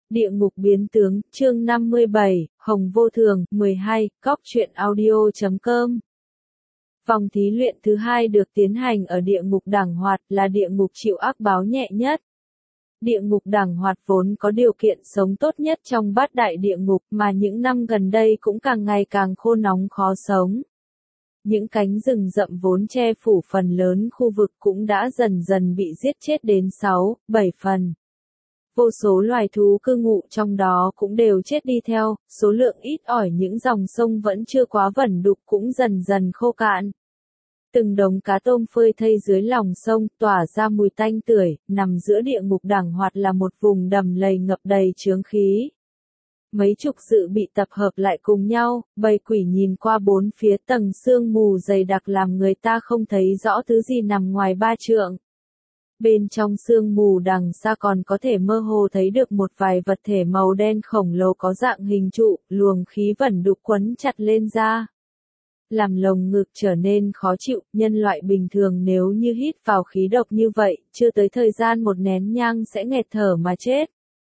Địa ngục biến tướng, chương 57, Hồng Vô Thường, 12, Cóc truyện audio.com. Vòng thí luyện thứ hai được tiến hành ở địa ngục đẳng hoạt, là địa ngục chịu ác báo nhẹ nhất. Địa ngục đẳng hoạt vốn có điều kiện sống tốt nhất trong bát đại địa ngục, mà những năm gần đây cũng càng ngày càng khô nóng khó sống. Những cánh rừng rậm vốn che phủ phần lớn khu vực cũng đã dần dần bị giết chết đến 6-7 phần. Vô số loài thú cư ngụ trong đó cũng đều chết đi theo, số lượng ít ỏi những dòng sông vẫn chưa quá vẩn đục cũng dần dần khô cạn. Từng đống cá tôm phơi thây dưới lòng sông tỏa ra mùi tanh tưởi, nằm giữa địa ngục đẳng hoạt là một vùng đầm lầy ngập đầy chướng khí. Mấy chục dự bị tập hợp lại cùng nhau, bầy quỷ nhìn qua bốn phía tầng sương mù dày đặc làm người ta không thấy rõ thứ gì nằm ngoài ba trượng. Bên trong sương mù đằng xa còn có thể mơ hồ thấy được một vài vật thể màu đen khổng lồ có dạng hình trụ, luồng khí vẩn đục quấn chặt lên da. Làm lồng ngực trở nên khó chịu, nhân loại bình thường nếu như hít vào khí độc như vậy, chưa tới thời gian một nén nhang sẽ nghẹt thở mà chết.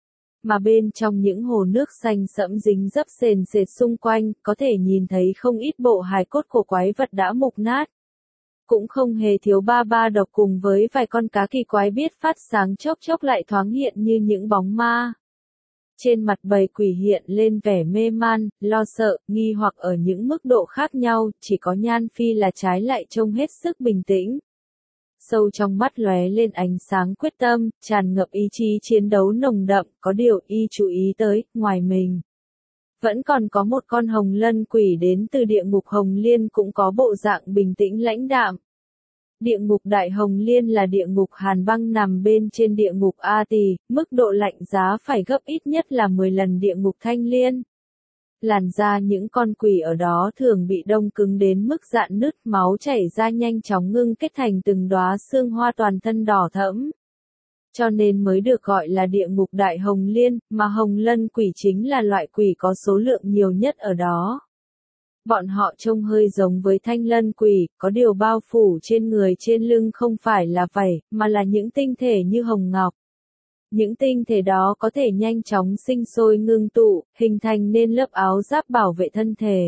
Mà bên trong những hồ nước xanh sẫm dính dấp sền sệt xung quanh, có thể nhìn thấy không ít bộ hài cốt của quái vật đã mục nát. Cũng không hề thiếu ba độc cùng với vài con cá kỳ quái biết phát sáng chốc chốc lại thoáng hiện như những bóng ma. Trên mặt bầy quỷ hiện lên vẻ mê man, lo sợ, nghi hoặc ở những mức độ khác nhau, chỉ có Nhan Phi là trái lại trông hết sức bình tĩnh. Sâu trong mắt lóe lên ánh sáng quyết tâm, tràn ngập ý chí chiến đấu nồng đậm, có điều y chú ý tới, ngoài mình. Vẫn còn có một con hồng lân quỷ đến từ địa ngục Hồng Liên cũng có bộ dạng bình tĩnh lãnh đạm. Địa ngục Đại Hồng Liên là địa ngục hàn băng nằm bên trên địa ngục A Tỳ, mức độ lạnh giá phải gấp ít nhất là 10 lần địa ngục Thanh Liên. Làn da những con quỷ ở đó thường bị đông cứng đến mức rạn nứt, máu chảy ra nhanh chóng ngưng kết thành từng đóa xương hoa toàn thân đỏ thẫm. Cho nên mới được gọi là địa ngục Đại Hồng Liên, mà hồng lân quỷ chính là loại quỷ có số lượng nhiều nhất ở đó. Bọn họ trông hơi giống với thanh lân quỷ, có điều bao phủ trên người trên lưng không phải là vảy, mà là những tinh thể như hồng ngọc. Những tinh thể đó có thể nhanh chóng sinh sôi ngưng tụ, hình thành nên lớp áo giáp bảo vệ thân thể.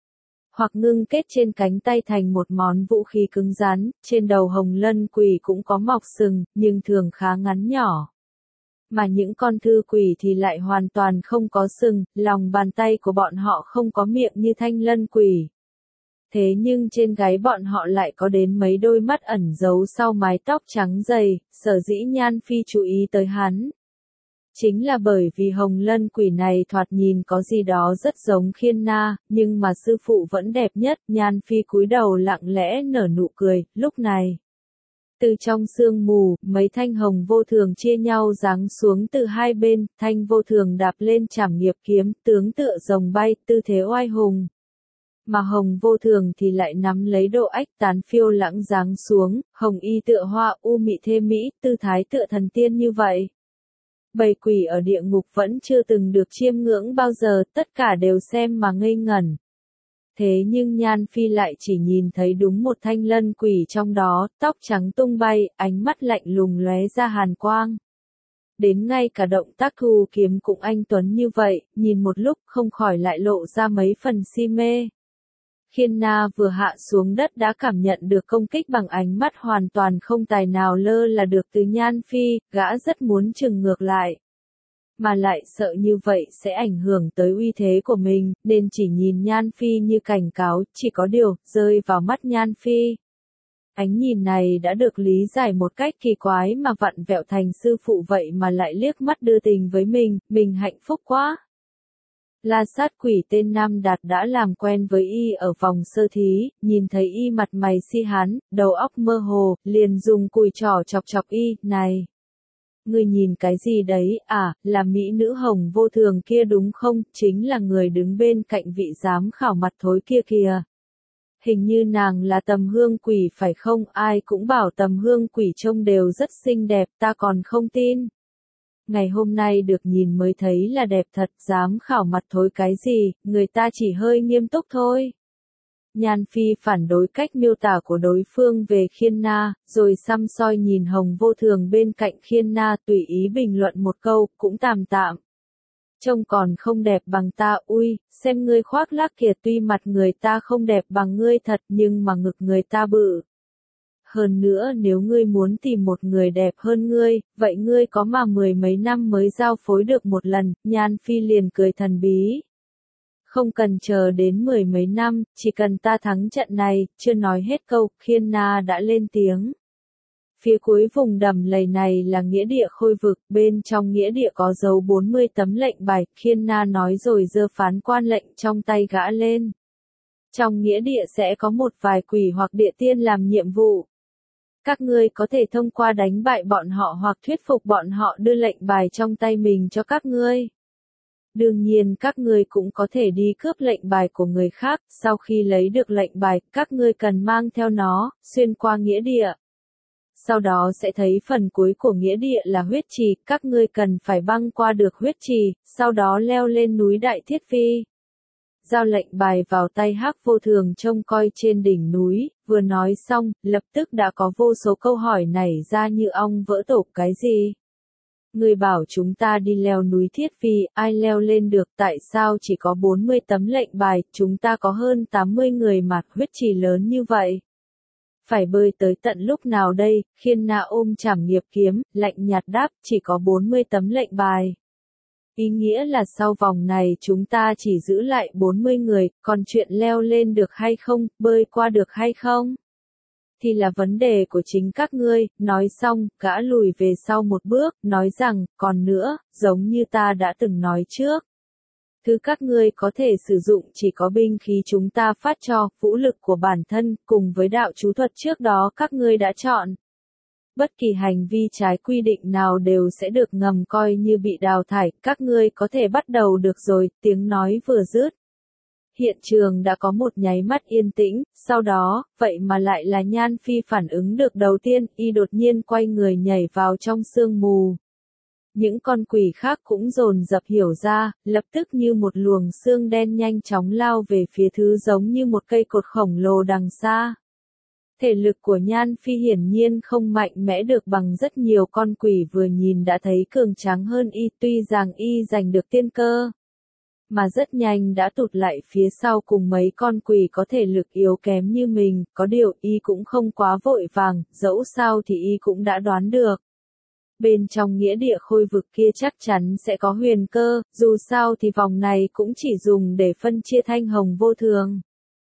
Hoặc ngưng kết trên cánh tay thành một món vũ khí cứng rắn, trên đầu hồng lân quỷ cũng có mọc sừng, nhưng thường khá ngắn nhỏ. Mà những con thư quỷ thì lại hoàn toàn không có sừng, lòng bàn tay của bọn họ không có miệng như thanh lân quỷ. Thế nhưng trên gáy bọn họ lại có đến mấy đôi mắt ẩn giấu sau mái tóc trắng dày, sở dĩ Nhan Phi chú ý tới hắn. Chính là bởi vì hồng lân quỷ này thoạt nhìn có gì đó rất giống Khiên Na, nhưng mà sư phụ vẫn đẹp nhất. Nhan Phi cúi đầu lặng lẽ nở nụ cười, lúc này. Từ trong sương mù, mấy thanh hồng vô thường chia nhau giáng xuống từ hai bên, thanh vô thường đạp lên trảm nghiệp kiếm, tướng tựa rồng bay, tư thế oai hùng. Mà hồng vô thường thì lại nắm lấy độ ách tán phiêu lãng giáng xuống, hồng y tựa hoa u mị thê mỹ, tư thái tựa thần tiên như vậy. Bầy quỷ ở địa ngục vẫn chưa từng được chiêm ngưỡng bao giờ, tất cả đều xem mà ngây ngẩn. Thế nhưng Nhan Phi lại chỉ nhìn thấy đúng một thanh lân quỷ trong đó, tóc trắng tung bay, ánh mắt lạnh lùng lóe ra hàn quang. Đến ngay cả động tác thu kiếm cũng anh tuấn như vậy, nhìn một lúc không khỏi lại lộ ra mấy phần si mê. Khiên Na vừa hạ xuống đất đã cảm nhận được công kích bằng ánh mắt hoàn toàn không tài nào lơ là được từ Nhan Phi, gã rất muốn chừng ngược lại. Mà lại sợ như vậy sẽ ảnh hưởng tới uy thế của mình, nên chỉ nhìn Nhan Phi như cảnh cáo, chỉ có điều, rơi vào mắt Nhan Phi. Ánh nhìn này đã được lý giải một cách kỳ quái mà vặn vẹo thành sư phụ vậy mà lại liếc mắt đưa tình với mình hạnh phúc quá. La sát quỷ tên Nam Đạt đã làm quen với y ở vòng sơ thí, nhìn thấy y mặt mày si hán, đầu óc mơ hồ, liền dùng cùi trỏ chọc chọc y, này. Ngươi nhìn cái gì đấy, à, là mỹ nữ hồng vô thường kia đúng không, chính là người đứng bên cạnh vị giám khảo mặt thối kia kìa. Hình như nàng là Tầm Hương quỷ phải không, ai cũng bảo Tầm Hương quỷ trông đều rất xinh đẹp, ta còn không tin. Ngày hôm nay được nhìn mới thấy là đẹp thật, giám khảo mặt thối cái gì, người ta chỉ hơi nghiêm túc thôi. Nhan Phi phản đối cách miêu tả của đối phương về Khiên Na, rồi săm soi nhìn hồng vô thường bên cạnh Khiên Na tùy ý bình luận một câu, cũng tạm tạm. Trông còn không đẹp bằng ta, ui, xem ngươi khoác lác kìa, tuy mặt người ta không đẹp bằng ngươi thật nhưng mà ngực người ta bự. Hơn nữa nếu ngươi muốn tìm một người đẹp hơn ngươi, vậy ngươi có mà mười mấy năm mới giao phối được một lần, Nhan Phi liền cười thần bí. Không cần chờ đến mười mấy năm, chỉ cần ta thắng trận này, chưa nói hết câu, Khiên Na đã lên tiếng. Phía cuối vùng đầm lầy này là nghĩa địa khôi vực, bên trong nghĩa địa có dấu 40 tấm lệnh bài, Khiên Na nói rồi giơ phán quan lệnh trong tay gã lên. Trong nghĩa địa sẽ có một vài quỷ hoặc địa tiên làm nhiệm vụ. Các ngươi có thể thông qua đánh bại bọn họ hoặc thuyết phục bọn họ đưa lệnh bài trong tay mình cho các ngươi. Đương nhiên các ngươi cũng có thể đi cướp lệnh bài của người khác, sau khi lấy được lệnh bài, các ngươi cần mang theo nó, xuyên qua nghĩa địa. Sau đó sẽ thấy phần cuối của nghĩa địa là huyết trì, các ngươi cần phải băng qua được huyết trì, sau đó leo lên núi Đại Thiết Phi. Giao lệnh bài vào tay Hắc Vô Thường trông coi trên đỉnh núi, vừa nói xong, lập tức đã có vô số câu hỏi nảy ra như ong vỡ tổ, cái gì? Người bảo chúng ta đi leo núi Thiết Phi, ai leo lên được, tại sao chỉ có 40 tấm lệnh bài, chúng ta có hơn 80 người mà, huyết trì lớn như vậy. Phải bơi tới tận lúc nào đây, Khiên Na ôm trảm nghiệp kiếm, lạnh nhạt đáp, chỉ có 40 tấm lệnh bài. Ý nghĩa là sau vòng này chúng ta chỉ giữ lại 40 người, còn chuyện leo lên được hay không, bơi qua được hay không? Thì là vấn đề của chính các ngươi, nói xong, gã lùi về sau một bước, nói rằng, còn nữa, giống như ta đã từng nói trước. Thứ các ngươi có thể sử dụng chỉ có binh khí chúng ta phát cho, vũ lực của bản thân, cùng với đạo chú thuật trước đó các ngươi đã chọn. Bất kỳ hành vi trái quy định nào đều sẽ được ngầm coi như bị đào thải, các ngươi có thể bắt đầu được rồi, tiếng nói vừa dứt. Hiện trường đã có một nháy mắt yên tĩnh, sau đó, vậy mà lại là Nhan Phi phản ứng được đầu tiên, y đột nhiên quay người nhảy vào trong sương mù. Những con quỷ khác cũng dồn dập hiểu ra, lập tức như một luồng sương đen nhanh chóng lao về phía thứ giống như một cây cột khổng lồ đằng xa. Thể lực của Nhan Phi hiển nhiên không mạnh mẽ được bằng rất nhiều con quỷ vừa nhìn đã thấy cường tráng hơn y, tuy rằng y giành được tiên cơ. Mà rất nhanh đã tụt lại phía sau cùng mấy con quỷ có thể lực yếu kém như mình, có điều y cũng không quá vội vàng, dẫu sao thì y cũng đã đoán được. Bên trong nghĩa địa khôi vực kia chắc chắn sẽ có huyền cơ, dù sao thì vòng này cũng chỉ dùng để phân chia Thanh Hồng Vô Thường.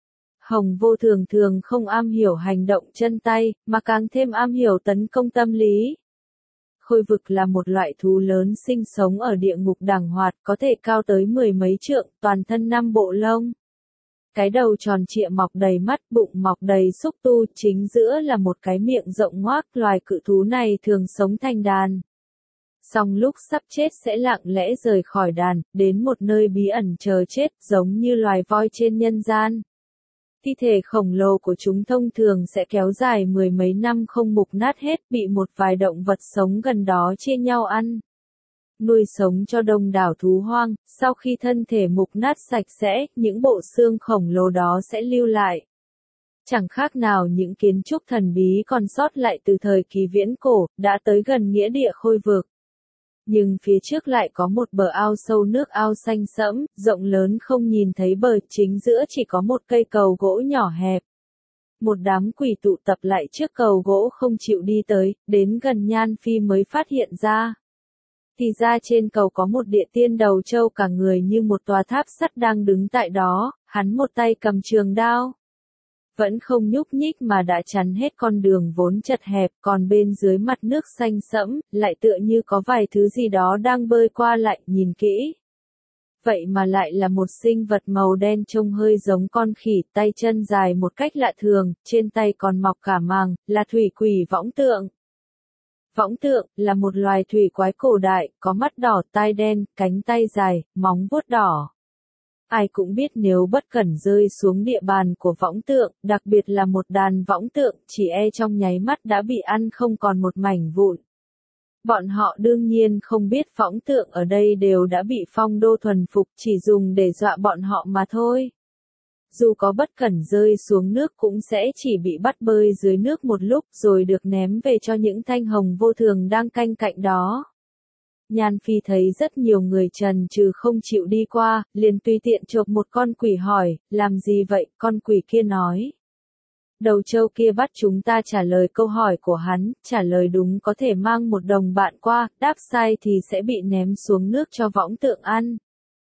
Hồng Vô Thường thường không am hiểu hành động chân tay, mà càng thêm am hiểu tấn công tâm lý. Khôi vực là một loại thú lớn sinh sống ở địa ngục đẳng hoạt, có thể cao tới mười mấy trượng, toàn thân 5 bộ lông. Cái đầu tròn trịa mọc đầy mắt, bụng mọc đầy xúc tu, chính giữa là một cái miệng rộng ngoác, loài cự thú này thường sống thành đàn. Song lúc sắp chết sẽ lặng lẽ rời khỏi đàn, đến một nơi bí ẩn chờ chết, giống như loài voi trên nhân gian. Thi thể khổng lồ của chúng thông thường sẽ kéo dài mười mấy năm không mục nát hết, bị một vài động vật sống gần đó chia nhau ăn. Nuôi sống cho đông đảo thú hoang, sau khi thân thể mục nát sạch sẽ, những bộ xương khổng lồ đó sẽ lưu lại. Chẳng khác nào những kiến trúc thần bí còn sót lại từ thời kỳ viễn cổ, đã tới gần nghĩa địa khôi vực. Nhưng phía trước lại có một bờ ao sâu nước ao xanh sẫm, rộng lớn không nhìn thấy bờ, chính giữa chỉ có một cây cầu gỗ nhỏ hẹp. Một đám quỷ tụ tập lại trước cầu gỗ không chịu đi tới, đến gần Nhan Phi mới phát hiện ra. Thì ra trên cầu có một địa tiên đầu trâu cả người như một tòa tháp sắt đang đứng tại đó, hắn một tay cầm trường đao. Vẫn không nhúc nhích mà đã chắn hết con đường vốn chật hẹp, còn bên dưới mặt nước xanh sẫm, lại tựa như có vài thứ gì đó đang bơi qua lại, nhìn kỹ. Vậy mà lại là một sinh vật màu đen trông hơi giống con khỉ, tay chân dài một cách lạ thường, trên tay còn mọc cả màng, là thủy quỷ võng tượng. Võng tượng là một loài thủy quái cổ đại, có mắt đỏ, tai đen, cánh tay dài, móng vuốt đỏ. Ai cũng biết nếu bất cẩn rơi xuống địa bàn của võng tượng, đặc biệt là một đàn võng tượng, chỉ e trong nháy mắt đã bị ăn không còn một mảnh vụn. Bọn họ đương nhiên không biết võng tượng ở đây đều đã bị phong đô thuần phục, chỉ dùng để dọa bọn họ mà thôi. Dù có bất cẩn rơi xuống nước cũng sẽ chỉ bị bắt bơi dưới nước một lúc rồi được ném về cho những Thanh Hồng Vô Thường đang canh cạnh đó. Nhan Phi thấy rất nhiều người trần trừ không chịu đi qua, liền tùy tiện chộp một con quỷ hỏi, làm gì vậy, con quỷ kia nói. Đầu trâu kia bắt chúng ta trả lời câu hỏi của hắn, trả lời đúng có thể mang một đồng bạn qua, đáp sai thì sẽ bị ném xuống nước cho võng tượng ăn.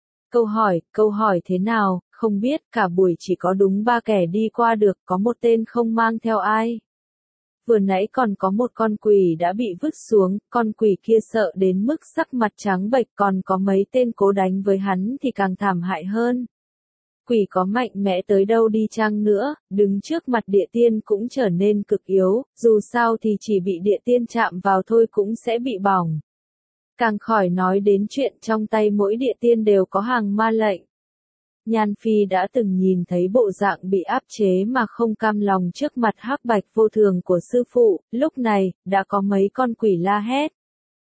Câu hỏi thế nào, không biết, cả buổi chỉ có đúng 3 kẻ đi qua được, có một tên không mang theo ai. Vừa nãy còn có một con quỷ đã bị vứt xuống, con quỷ kia sợ đến mức sắc mặt trắng bệch, còn có mấy tên cố đánh với hắn thì càng thảm hại hơn. Quỷ có mạnh mẽ tới đâu đi chăng nữa, đứng trước mặt địa tiên cũng trở nên cực yếu, dù sao thì chỉ bị địa tiên chạm vào thôi cũng sẽ bị bỏng. Càng khỏi nói đến chuyện trong tay mỗi địa tiên đều có hàng ma lệnh. Nhan Phi đã từng nhìn thấy bộ dạng bị áp chế mà không cam lòng trước mặt hắc bạch vô thường của sư phụ, lúc này, đã có mấy con quỷ la hét.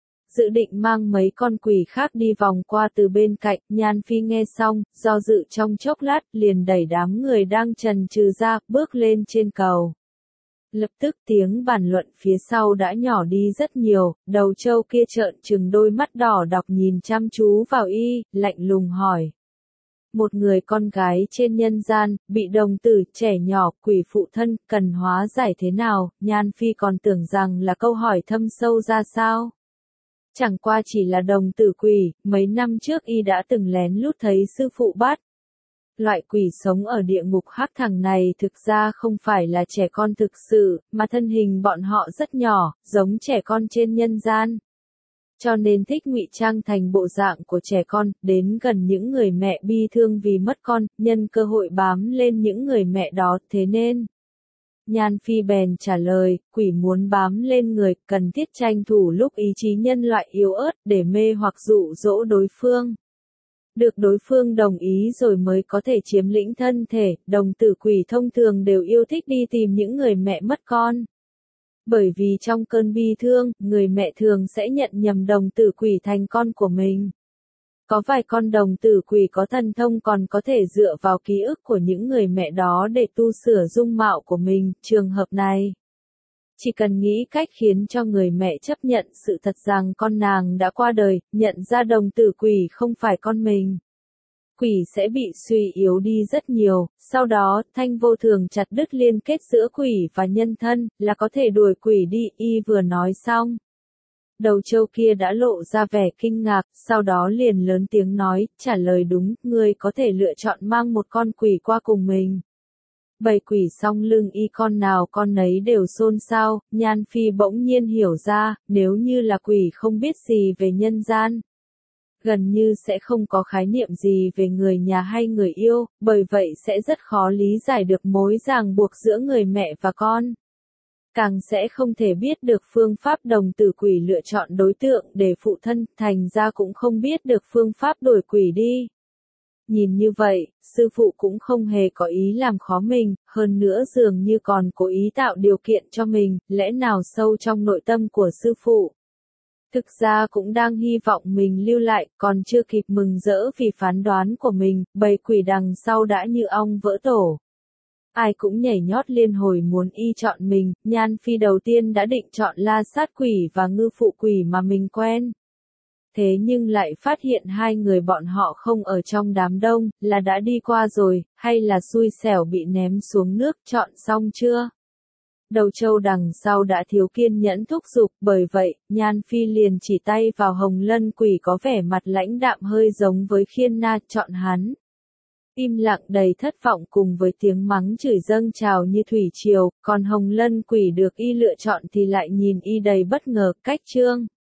Dự định mang mấy con quỷ khác đi vòng qua từ bên cạnh, Nhan Phi nghe xong, do dự trong chốc lát, liền đẩy đám người đang trần trừ ra, bước lên trên cầu. Lập tức tiếng bàn luận phía sau đã nhỏ đi rất nhiều, đầu trâu kia trợn trừng đôi mắt đỏ đọc nhìn chăm chú vào y, lạnh lùng hỏi. Một người con gái trên nhân gian, bị đồng tử, trẻ nhỏ, quỷ phụ thân, cần hóa giải thế nào, Nhan Phi còn tưởng rằng là câu hỏi thâm sâu ra sao. Chẳng qua chỉ là đồng tử quỷ, mấy năm trước y đã từng lén lút thấy sư phụ bắt. Loại quỷ sống ở địa ngục hắc thằng này thực ra không phải là trẻ con thực sự, mà thân hình bọn họ rất nhỏ, giống trẻ con trên nhân gian. Cho nên thích ngụy trang thành bộ dạng của trẻ con, đến gần những người mẹ bi thương vì mất con, nhân cơ hội bám lên những người mẹ đó, thế nên. Nhan Phi bèn trả lời, quỷ muốn bám lên người, cần thiết tranh thủ lúc ý chí nhân loại yếu ớt, để mê hoặc dụ dỗ đối phương. Được đối phương đồng ý rồi mới có thể chiếm lĩnh thân thể, đồng tử quỷ thông thường đều yêu thích đi tìm những người mẹ mất con. Bởi vì trong cơn bi thương, người mẹ thường sẽ nhận nhầm đồng tử quỷ thành con của mình. Có vài con đồng tử quỷ có thần thông còn có thể dựa vào ký ức của những người mẹ đó để tu sửa dung mạo của mình, trường hợp này. Chỉ cần nghĩ cách khiến cho người mẹ chấp nhận sự thật rằng con nàng đã qua đời, nhận ra đồng tử quỷ không phải con mình. Quỷ sẽ bị suy yếu đi rất nhiều, sau đó, Thanh Vô Thường chặt đứt liên kết giữa quỷ và nhân thân, là có thể đuổi quỷ đi, y vừa nói xong. Đầu trâu kia đã lộ ra vẻ kinh ngạc, sau đó liền lớn tiếng nói, trả lời đúng, ngươi có thể lựa chọn mang một con quỷ qua cùng mình. Bầy quỷ song lưng y con nào con nấy đều xôn xao, Nhan Phi bỗng nhiên hiểu ra, nếu như là quỷ không biết gì về nhân gian. Gần như sẽ không có khái niệm gì về người nhà hay người yêu, bởi vậy sẽ rất khó lý giải được mối ràng buộc giữa người mẹ và con. Càng sẽ không thể biết được phương pháp đồng tử quỷ lựa chọn đối tượng để phụ thân, thành ra cũng không biết được phương pháp đuổi quỷ đi. Nhìn như vậy, sư phụ cũng không hề có ý làm khó mình, hơn nữa dường như còn cố ý tạo điều kiện cho mình, lẽ nào sâu trong nội tâm của sư phụ. Thực ra cũng đang hy vọng mình lưu lại, còn chưa kịp mừng rỡ vì phán đoán của mình, bầy quỷ đằng sau đã như ong vỡ tổ. Ai cũng nhảy nhót liên hồi muốn y chọn mình, Nhan Phi đầu tiên đã định chọn La Sát Quỷ và Ngư Phụ Quỷ mà mình quen. Thế nhưng lại phát hiện hai người bọn họ không ở trong đám đông, là đã đi qua rồi, hay là xui xẻo bị ném xuống nước, chọn xong chưa? Đầu trâu đằng sau đã thiếu kiên nhẫn thúc giục, bởi vậy, Nhan Phi liền chỉ tay vào Hồng Lân Quỷ có vẻ mặt lãnh đạm hơi giống với Khiên Na, chọn hắn. Im lặng đầy thất vọng cùng với tiếng mắng chửi dâng trào như thủy triều, còn Hồng Lân Quỷ được y lựa chọn thì lại nhìn y đầy bất ngờ, cách trương.